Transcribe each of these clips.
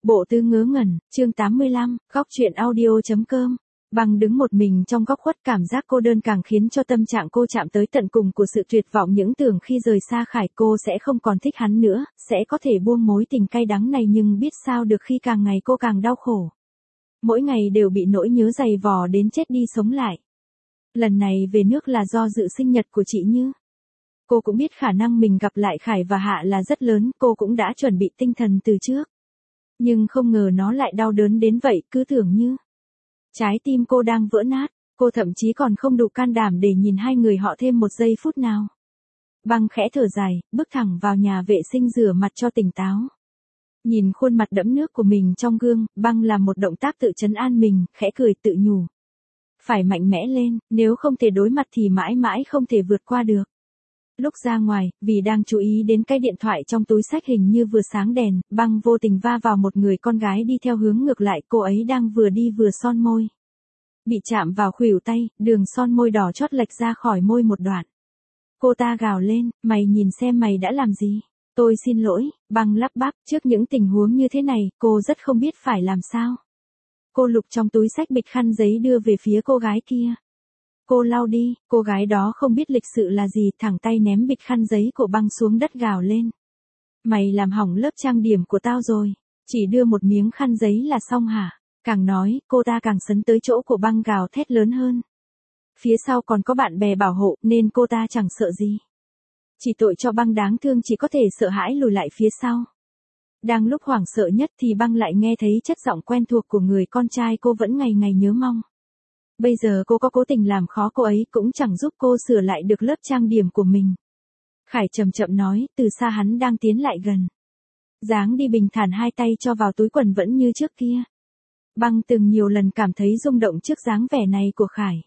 Bộ Tứ Ngớ Ngẩn, chương 85, góc truyện audio.com. Băng đứng một mình trong góc khuất, cảm giác cô đơn càng khiến cho tâm trạng cô chạm tới tận cùng của sự tuyệt vọng. Những tưởng khi rời xa Khải cô sẽ không còn thích hắn nữa, sẽ có thể buông mối tình cay đắng này, nhưng biết sao được khi càng ngày cô càng đau khổ. Mỗi ngày đều bị nỗi nhớ dày vò đến chết đi sống lại. Lần này về nước là do dự sinh nhật của chị Như. Cô cũng biết khả năng mình gặp lại Khải và Hạ là rất lớn, cô cũng đã chuẩn bị tinh thần từ trước. Nhưng không ngờ nó lại đau đớn đến vậy, cứ tưởng như trái tim cô đang vỡ nát, cô thậm chí còn không đủ can đảm để nhìn hai người họ thêm một giây phút nào. Băng khẽ thở dài, bước thẳng vào nhà vệ sinh rửa mặt cho tỉnh táo. Nhìn khuôn mặt đẫm nước của mình trong gương, Băng làm một động tác tự trấn an mình, khẽ cười tự nhủ. Phải mạnh mẽ lên, nếu không thể đối mặt thì mãi mãi không thể vượt qua được. Lúc ra ngoài, vì đang chú ý đến cái điện thoại trong túi xách hình như vừa sáng đèn, Băng vô tình va vào một người con gái đi theo hướng ngược lại, cô ấy đang vừa đi vừa son môi. Bị chạm vào khuỷu tay, đường son môi đỏ chót lệch ra khỏi môi một đoạn. Cô ta gào lên, mày nhìn xem mày đã làm gì. Tôi xin lỗi, Băng lắp bắp, trước những tình huống như thế này, cô rất không biết phải làm sao. Cô lục trong túi xách bịch khăn giấy đưa về phía cô gái kia. Cô lau đi, cô gái đó không biết lịch sự là gì, thẳng tay ném bịch khăn giấy của Băng xuống đất gào lên. Mày làm hỏng lớp trang điểm của tao rồi, chỉ đưa một miếng khăn giấy là xong hả? Càng nói, cô ta càng sấn tới chỗ của Băng gào thét lớn hơn. Phía sau còn có bạn bè bảo hộ, nên cô ta chẳng sợ gì. Chỉ tội cho Băng đáng thương chỉ có thể sợ hãi lùi lại phía sau. Đang lúc hoảng sợ nhất thì Băng lại nghe thấy chất giọng quen thuộc của người con trai cô vẫn ngày ngày nhớ mong. Bây giờ cô có cố tình làm khó cô ấy cũng chẳng giúp cô sửa lại được lớp trang điểm của mình. Khải chậm chậm nói, từ xa hắn đang tiến lại gần. Dáng đi bình thản, hai tay cho vào túi quần vẫn như trước kia. Băng từng nhiều lần cảm thấy rung động trước dáng vẻ này của Khải.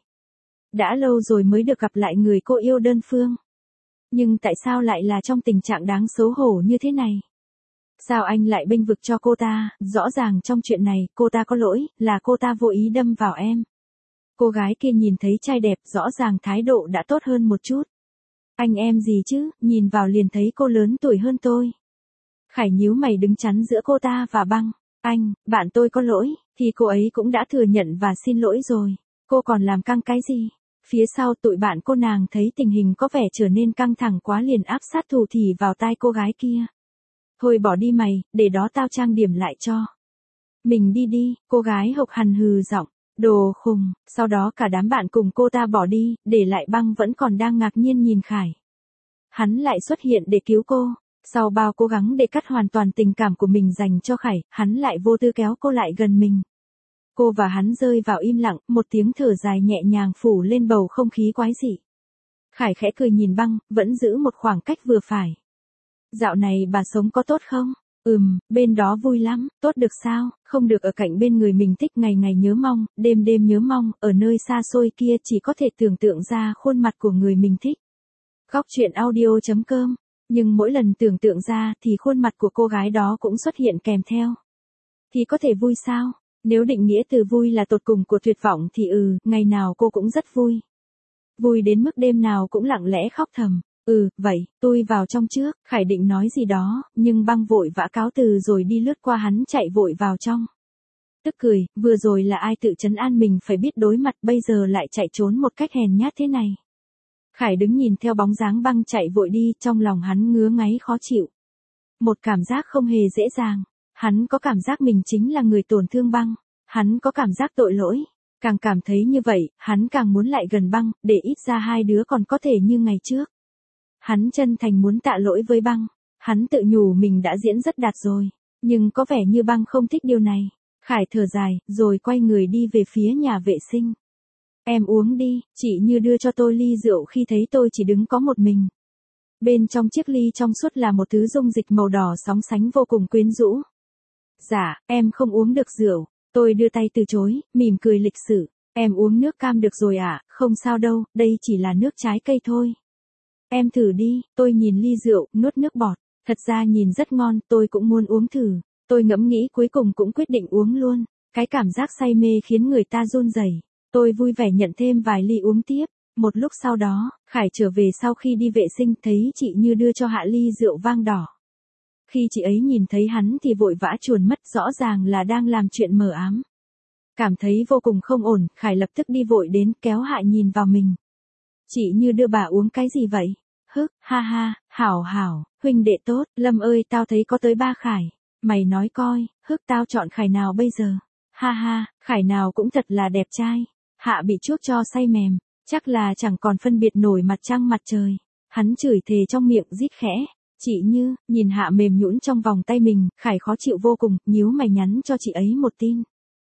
Đã lâu rồi mới được gặp lại người cô yêu đơn phương. Nhưng tại sao lại là trong tình trạng đáng xấu hổ như thế này? Sao anh lại bênh vực cho cô ta? Rõ ràng trong chuyện này, cô ta có lỗi, là cô ta vô ý đâm vào em. Cô gái kia nhìn thấy trai đẹp, rõ ràng thái độ đã tốt hơn một chút. Anh em gì chứ, nhìn vào liền thấy cô lớn tuổi hơn tôi. Khải nhíu mày đứng chắn giữa cô ta và Băng. Anh, bạn tôi có lỗi, thì cô ấy cũng đã thừa nhận và xin lỗi rồi. Cô còn làm căng cái gì? Phía sau tụi bạn cô nàng thấy tình hình có vẻ trở nên căng thẳng quá liền áp sát thủ thỉ vào tai cô gái kia. Thôi bỏ đi mày, để đó tao trang điểm lại cho. Mình đi đi, cô gái hộc hằn hừ giọng. Đồ khùng, sau đó cả đám bạn cùng cô ta bỏ đi, để lại Băng vẫn còn đang ngạc nhiên nhìn Khải. Hắn lại xuất hiện để cứu cô, sau bao cố gắng để cắt hoàn toàn tình cảm của mình dành cho Khải, hắn lại vô tư kéo cô lại gần mình. Cô và hắn rơi vào im lặng, một tiếng thở dài nhẹ nhàng phủ lên bầu không khí quái dị. Khải khẽ cười nhìn Băng, vẫn giữ một khoảng cách vừa phải. Dạo này bà sống có tốt không? Bên đó vui lắm, tốt được sao, không được ở cạnh bên người mình thích, ngày ngày nhớ mong, đêm đêm nhớ mong, ở nơi xa xôi kia chỉ có thể tưởng tượng ra khuôn mặt của người mình thích. Góc truyện audio.com, nhưng mỗi lần tưởng tượng ra thì khuôn mặt của cô gái đó cũng xuất hiện kèm theo. Thì có thể vui sao? Nếu định nghĩa từ vui là tột cùng của tuyệt vọng thì ngày nào cô cũng rất vui. Vui đến mức đêm nào cũng lặng lẽ khóc thầm. Vậy, tôi vào trong trước, Khải định nói gì đó, nhưng Băng vội vã cáo từ rồi đi lướt qua hắn chạy vội vào trong. Tức cười, vừa rồi là ai tự trấn an mình phải biết đối mặt, bây giờ lại chạy trốn một cách hèn nhát thế này. Khải đứng nhìn theo bóng dáng Băng chạy vội đi, trong lòng hắn ngứa ngáy khó chịu. Một cảm giác không hề dễ dàng, hắn có cảm giác mình chính là người tổn thương Băng, hắn có cảm giác tội lỗi. Càng cảm thấy như vậy, hắn càng muốn lại gần Băng, để ít ra hai đứa còn có thể như ngày trước. Hắn chân thành muốn tạ lỗi với Băng, hắn tự nhủ mình đã diễn rất đạt rồi, nhưng có vẻ như Băng không thích điều này. Khải thở dài, rồi quay người đi về phía nhà vệ sinh. Em uống đi, chị Như đưa cho tôi ly rượu khi thấy tôi chỉ đứng có một mình. Bên trong chiếc ly trong suốt là một thứ dung dịch màu đỏ sóng sánh vô cùng quyến rũ. Dạ, em không uống được rượu, tôi đưa tay từ chối, mỉm cười lịch sự. Em uống nước cam được rồi ạ, không sao đâu, đây chỉ là nước trái cây thôi. Em thử đi, tôi nhìn ly rượu, nuốt nước bọt. Thật ra nhìn rất ngon, tôi cũng muốn uống thử. Tôi ngẫm nghĩ cuối cùng cũng quyết định uống luôn. Cái cảm giác say mê khiến người ta run rẩy. Tôi vui vẻ nhận thêm vài ly uống tiếp. Một lúc sau đó, Khải trở về sau khi đi vệ sinh thấy chị Như đưa cho Hạ ly rượu vang đỏ. Khi chị ấy nhìn thấy hắn thì vội vã chuồn mất, rõ ràng là đang làm chuyện mờ ám. Cảm thấy vô cùng không ổn, Khải lập tức đi vội đến kéo Hạ nhìn vào mình. Chị Như đưa bà uống cái gì vậy? Hức, ha ha, hảo hảo, huynh đệ tốt, Lâm ơi tao thấy có tới 3 Khải. Mày nói coi, Hức tao chọn Khải nào bây giờ? Ha ha, Khải nào cũng thật là đẹp trai. Hạ bị chuốc cho say mềm, chắc là chẳng còn phân biệt nổi mặt trăng mặt trời. Hắn chửi thề trong miệng rít khẽ. Chị Như, nhìn Hạ mềm nhũn trong vòng tay mình, Khải khó chịu vô cùng, nhíu mày nhắn cho chị ấy một tin.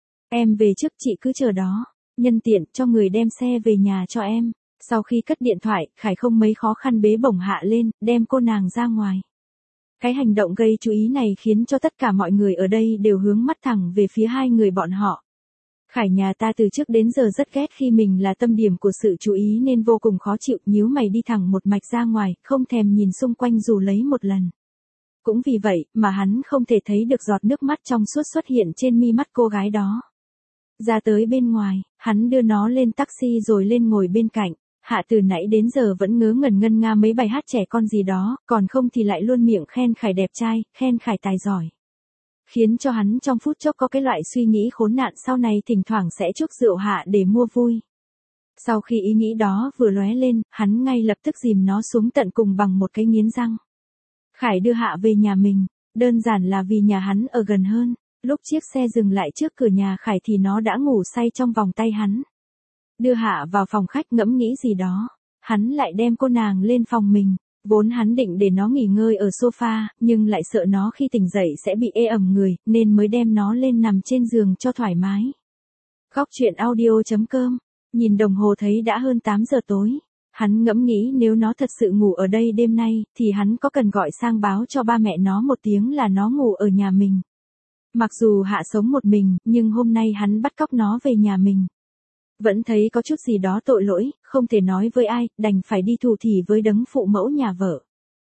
Em về trước, chị cứ chờ đó. Nhân tiện cho người đem xe về nhà cho em. Sau khi cất điện thoại, Khải không mấy khó khăn bế bổng Hạ lên, đem cô nàng ra ngoài. Cái hành động gây chú ý này khiến cho tất cả mọi người ở đây đều hướng mắt thẳng về phía hai người bọn họ. Khải nhà ta từ trước đến giờ rất ghét khi mình là tâm điểm của sự chú ý nên vô cùng khó chịu, nhíu mày đi thẳng một mạch ra ngoài, không thèm nhìn xung quanh dù lấy một lần. Cũng vì vậy mà hắn không thể thấy được giọt nước mắt trong suốt xuất hiện trên mi mắt cô gái đó. Ra tới bên ngoài, hắn đưa nó lên taxi rồi lên ngồi bên cạnh. Hạ từ nãy đến giờ vẫn ngớ ngẩn ngân nga mấy bài hát trẻ con gì đó, còn không thì lại luôn miệng khen Khải đẹp trai, khen Khải tài giỏi. Khiến cho hắn trong phút chốc có cái loại suy nghĩ khốn nạn sau này thỉnh thoảng sẽ chuốc rượu Hạ để mua vui. Sau khi ý nghĩ đó vừa lóe lên, hắn ngay lập tức dìm nó xuống tận cùng bằng một cái nghiến răng. Khải đưa Hạ về nhà mình, đơn giản là vì nhà hắn ở gần hơn. Lúc chiếc xe dừng lại trước cửa nhà Khải thì nó đã ngủ say trong vòng tay hắn. Đưa Hạ vào phòng khách ngẫm nghĩ gì đó, hắn lại đem cô nàng lên phòng mình. Vốn hắn định để nó nghỉ ngơi ở sofa, nhưng lại sợ nó khi tỉnh dậy sẽ bị ê ẩm người, nên mới đem nó lên nằm trên giường cho thoải mái. Góc truyện audio.com, nhìn đồng hồ thấy đã hơn 8 giờ tối. Hắn ngẫm nghĩ nếu nó thật sự ngủ ở đây đêm nay, thì hắn có cần gọi sang báo cho ba mẹ nó một tiếng là nó ngủ ở nhà mình. Mặc dù Hạ sống một mình, nhưng hôm nay hắn bắt cóc nó về nhà mình. Vẫn thấy có chút gì đó tội lỗi, không thể nói với ai, đành phải đi thủ thỉ với đấng phụ mẫu nhà vợ.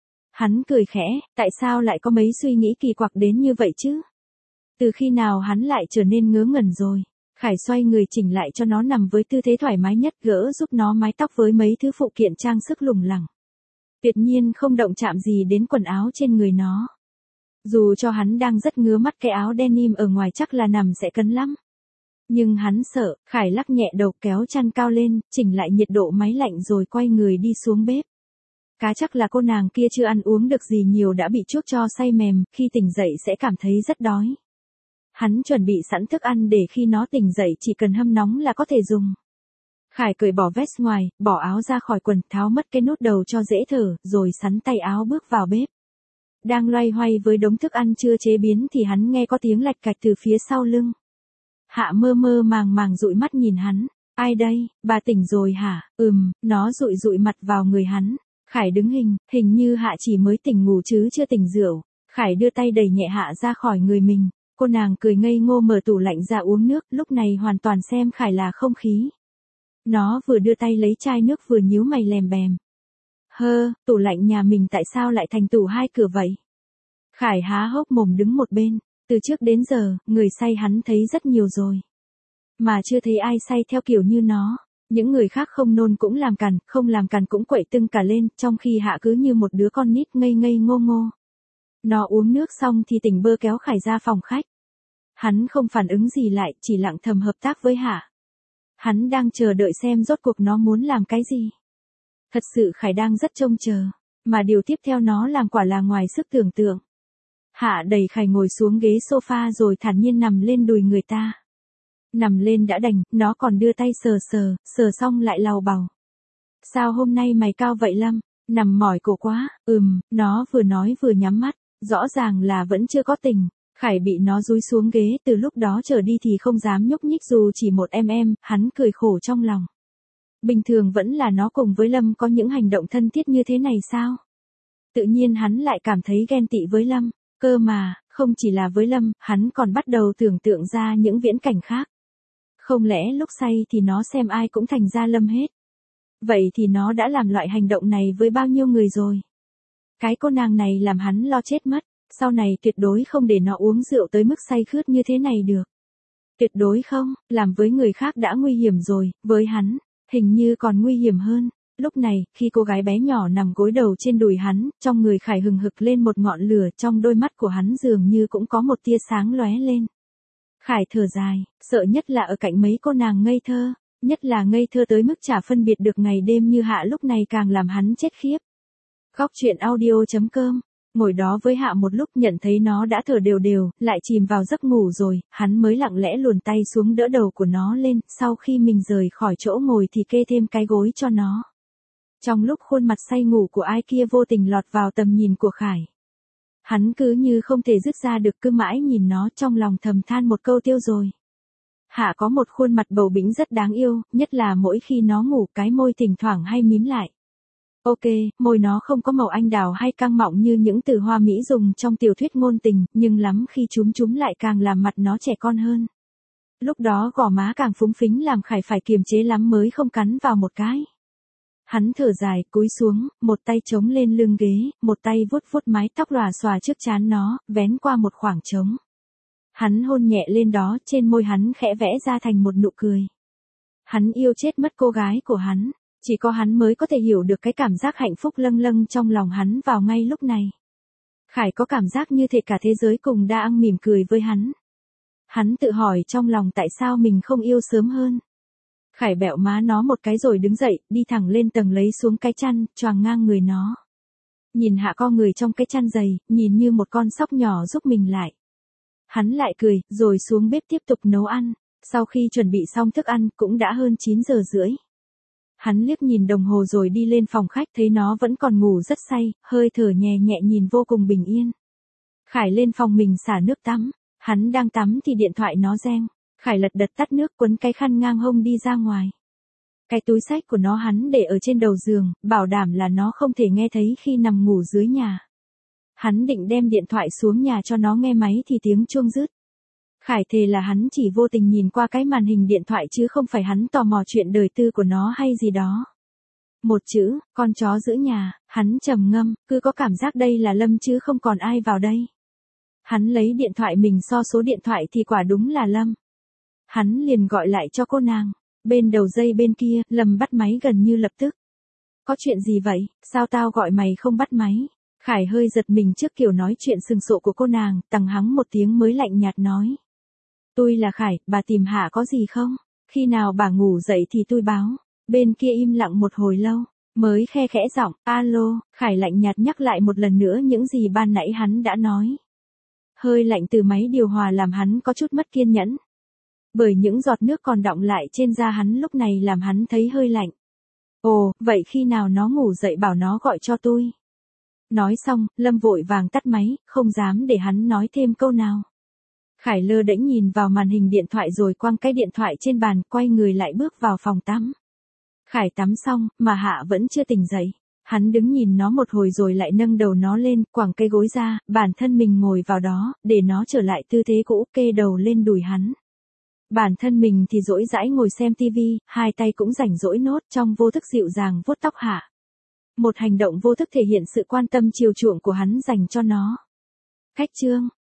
Hắn cười khẽ, tại sao lại có mấy suy nghĩ kỳ quặc đến như vậy chứ? Từ khi nào hắn lại trở nên ngớ ngẩn rồi? Khải xoay người chỉnh lại cho nó nằm với tư thế thoải mái nhất, gỡ giúp nó mái tóc với mấy thứ phụ kiện trang sức lủng lẳng. Tuyệt nhiên không động chạm gì đến quần áo trên người nó. Dù cho hắn đang rất ngứa mắt cái áo denim ở ngoài chắc là nằm sẽ cấn lắm. Nhưng hắn sợ, Khải lắc nhẹ đầu kéo chăn cao lên, chỉnh lại nhiệt độ máy lạnh rồi quay người đi xuống bếp. Cá chắc là cô nàng kia chưa ăn uống được gì nhiều đã bị chuốc cho say mềm, khi tỉnh dậy sẽ cảm thấy rất đói. Hắn chuẩn bị sẵn thức ăn để khi nó tỉnh dậy chỉ cần hâm nóng là có thể dùng. Khải cởi bỏ vest ngoài, bỏ áo ra khỏi quần, tháo mất cái nút đầu cho dễ thở, rồi sắn tay áo bước vào bếp. Đang loay hoay với đống thức ăn chưa chế biến thì hắn nghe có tiếng lạch cạch từ phía sau lưng. Hạ mơ mơ màng màng dụi mắt nhìn hắn. Ai đây, bà tỉnh rồi hả? Nó dụi dụi mặt vào người hắn. Khải đứng hình như Hạ chỉ mới tỉnh ngủ chứ chưa tỉnh rượu. Khải đưa tay đẩy nhẹ Hạ ra khỏi người mình. Cô nàng cười ngây ngô mở tủ lạnh ra uống nước, lúc này hoàn toàn xem Khải là không khí. Nó vừa đưa tay lấy chai nước vừa nhíu mày lèm bèm. Tủ lạnh nhà mình tại sao lại thành tủ 2 cửa vậy? Khải há hốc mồm đứng một bên. Từ trước đến giờ, người say hắn thấy rất nhiều rồi. Mà chưa thấy ai say theo kiểu như nó. Những người khác không nôn cũng làm càn, không làm càn cũng quậy tưng cả lên, trong khi Hạ cứ như một đứa con nít ngây ngây ngô ngô. Nó uống nước xong thì tỉnh bơ kéo Khải ra phòng khách. Hắn không phản ứng gì lại, chỉ lặng thầm hợp tác với Hạ. Hắn đang chờ đợi xem rốt cuộc nó muốn làm cái gì. Thật sự Khải đang rất trông chờ, mà điều tiếp theo nó làm quả là ngoài sức tưởng tượng. Hạ đẩy Khải ngồi xuống ghế sofa rồi thản nhiên nằm lên đùi người ta. Nằm lên đã đành, nó còn đưa tay sờ xong lại lau bào. Sao hôm nay mày cao vậy Lâm? Nằm mỏi cổ quá. Nó vừa nói vừa nhắm mắt, rõ ràng là vẫn chưa có tỉnh. Khải bị nó dúi xuống ghế, từ lúc đó trở đi thì không dám nhúc nhích dù chỉ một hắn cười khổ trong lòng. Bình thường vẫn là nó cùng với Lâm có những hành động thân thiết như thế này sao? Tự nhiên hắn lại cảm thấy ghen tị với Lâm. Cơ mà, không chỉ là với Lâm, hắn còn bắt đầu tưởng tượng ra những viễn cảnh khác. Không lẽ lúc say thì nó xem ai cũng thành ra Lâm hết? Vậy thì nó đã làm loại hành động này với bao nhiêu người rồi? Cái cô nàng này làm hắn lo chết mất, sau này tuyệt đối không để nó uống rượu tới mức say khướt như thế này được. Tuyệt đối không, làm với người khác đã nguy hiểm rồi, với hắn, hình như còn nguy hiểm hơn. Lúc này, khi cô gái bé nhỏ nằm gối đầu trên đùi hắn, trong người Khải hừng hực lên một ngọn lửa, trong đôi mắt của hắn dường như cũng có một tia sáng lóe lên. Khải thở dài, sợ nhất là ở cạnh mấy cô nàng ngây thơ, nhất là ngây thơ tới mức chả phân biệt được ngày đêm như Hạ lúc này càng làm hắn chết khiếp. Góc truyện audio.com. Ngồi đó với Hạ một lúc nhận thấy nó đã thở đều đều, lại chìm vào giấc ngủ rồi, hắn mới lặng lẽ luồn tay xuống đỡ đầu của nó lên, sau khi mình rời khỏi chỗ ngồi thì kê thêm cái gối cho nó. Trong lúc khuôn mặt say ngủ của ai kia vô tình lọt vào tầm nhìn của Khải. Hắn cứ như không thể dứt ra được, cứ mãi nhìn nó, trong lòng thầm than một câu tiêu rồi. Hạ có một khuôn mặt bầu bĩnh rất đáng yêu, nhất là mỗi khi nó ngủ cái môi thỉnh thoảng hay mím lại. Ok, môi nó không có màu anh đào hay căng mọng như những từ hoa mỹ dùng trong tiểu thuyết ngôn tình, nhưng lắm khi chúm lại càng làm mặt nó trẻ con hơn. Lúc đó gò má càng phúng phính làm Khải phải kiềm chế lắm mới không cắn vào một cái. Hắn thở dài, cúi xuống, một tay chống lên lưng ghế, một tay vuốt vuốt mái tóc lòa xòa trước trán nó, vén qua một khoảng trống. Hắn hôn nhẹ lên đó, trên môi hắn khẽ vẽ ra thành một nụ cười. Hắn yêu chết mất cô gái của hắn, chỉ có hắn mới có thể hiểu được cái cảm giác hạnh phúc lâng lâng trong lòng hắn vào ngay lúc này. Khải có cảm giác như thể cả thế giới cùng đang mỉm cười với hắn. Hắn tự hỏi trong lòng tại sao mình không yêu sớm hơn. Khải bẹo má nó một cái rồi đứng dậy, đi thẳng lên tầng lấy xuống cái chăn, choàng ngang người nó. Nhìn Hạ co người trong cái chăn dày, nhìn như một con sóc nhỏ giúp mình lại. Hắn lại cười, rồi xuống bếp tiếp tục nấu ăn. Sau khi chuẩn bị xong thức ăn, cũng đã hơn 9 giờ rưỡi. Hắn liếc nhìn đồng hồ rồi đi lên phòng khách, thấy nó vẫn còn ngủ rất say, hơi thở nhẹ nhẹ nhìn vô cùng bình yên. Khải lên phòng mình xả nước tắm. Hắn đang tắm thì điện thoại nó reng. Khải lật đật tắt nước, quấn cái khăn ngang hông đi ra ngoài. Cái túi xách của nó hắn để ở trên đầu giường, bảo đảm là nó không thể nghe thấy khi nằm ngủ dưới nhà. Hắn định đem điện thoại xuống nhà cho nó nghe máy thì tiếng chuông rứt. Khải thề là hắn chỉ vô tình nhìn qua cái màn hình điện thoại chứ không phải hắn tò mò chuyện đời tư của nó hay gì đó. Một chữ, con chó giữ nhà, hắn trầm ngâm, cứ có cảm giác đây là Lâm chứ không còn ai vào đây. Hắn lấy điện thoại mình so số điện thoại thì quả đúng là Lâm. Hắn liền gọi lại cho cô nàng. Bên đầu dây bên kia, Lâm bắt máy gần như lập tức. Có chuyện gì vậy, sao tao gọi mày không bắt máy? Khải hơi giật mình trước kiểu nói chuyện sừng sộ của cô nàng, tằng hắng một tiếng mới lạnh nhạt nói. Tôi là Khải, bà tìm Hạ có gì không? Khi nào bà ngủ dậy thì tôi báo. Bên kia im lặng một hồi lâu, mới khe khẽ giọng, alo, Khải lạnh nhạt nhắc lại một lần nữa những gì ban nãy hắn đã nói. Hơi lạnh từ máy điều hòa làm hắn có chút mất kiên nhẫn. Bởi những giọt nước còn đọng lại trên da hắn lúc này làm hắn thấy hơi lạnh. Ồ, vậy khi nào nó ngủ dậy bảo nó gọi cho tôi. Nói xong, Lâm vội vàng tắt máy, không dám để hắn nói thêm câu nào. Khải lơ đễnh nhìn vào màn hình điện thoại rồi quăng cái điện thoại trên bàn, quay người lại bước vào phòng tắm. Khải tắm xong, mà Hạ vẫn chưa tỉnh dậy. Hắn đứng nhìn nó một hồi rồi lại nâng đầu nó lên, quẳng cây gối ra, bản thân mình ngồi vào đó, để nó trở lại tư thế cũ, kê đầu lên đùi hắn. Bản thân mình thì rỗi rãi ngồi xem tivi, hai tay cũng rảnh rỗi nốt, trong vô thức dịu dàng vuốt tóc Hạ. Một hành động vô thức thể hiện sự quan tâm chiều chuộng của hắn dành cho nó. Cách chương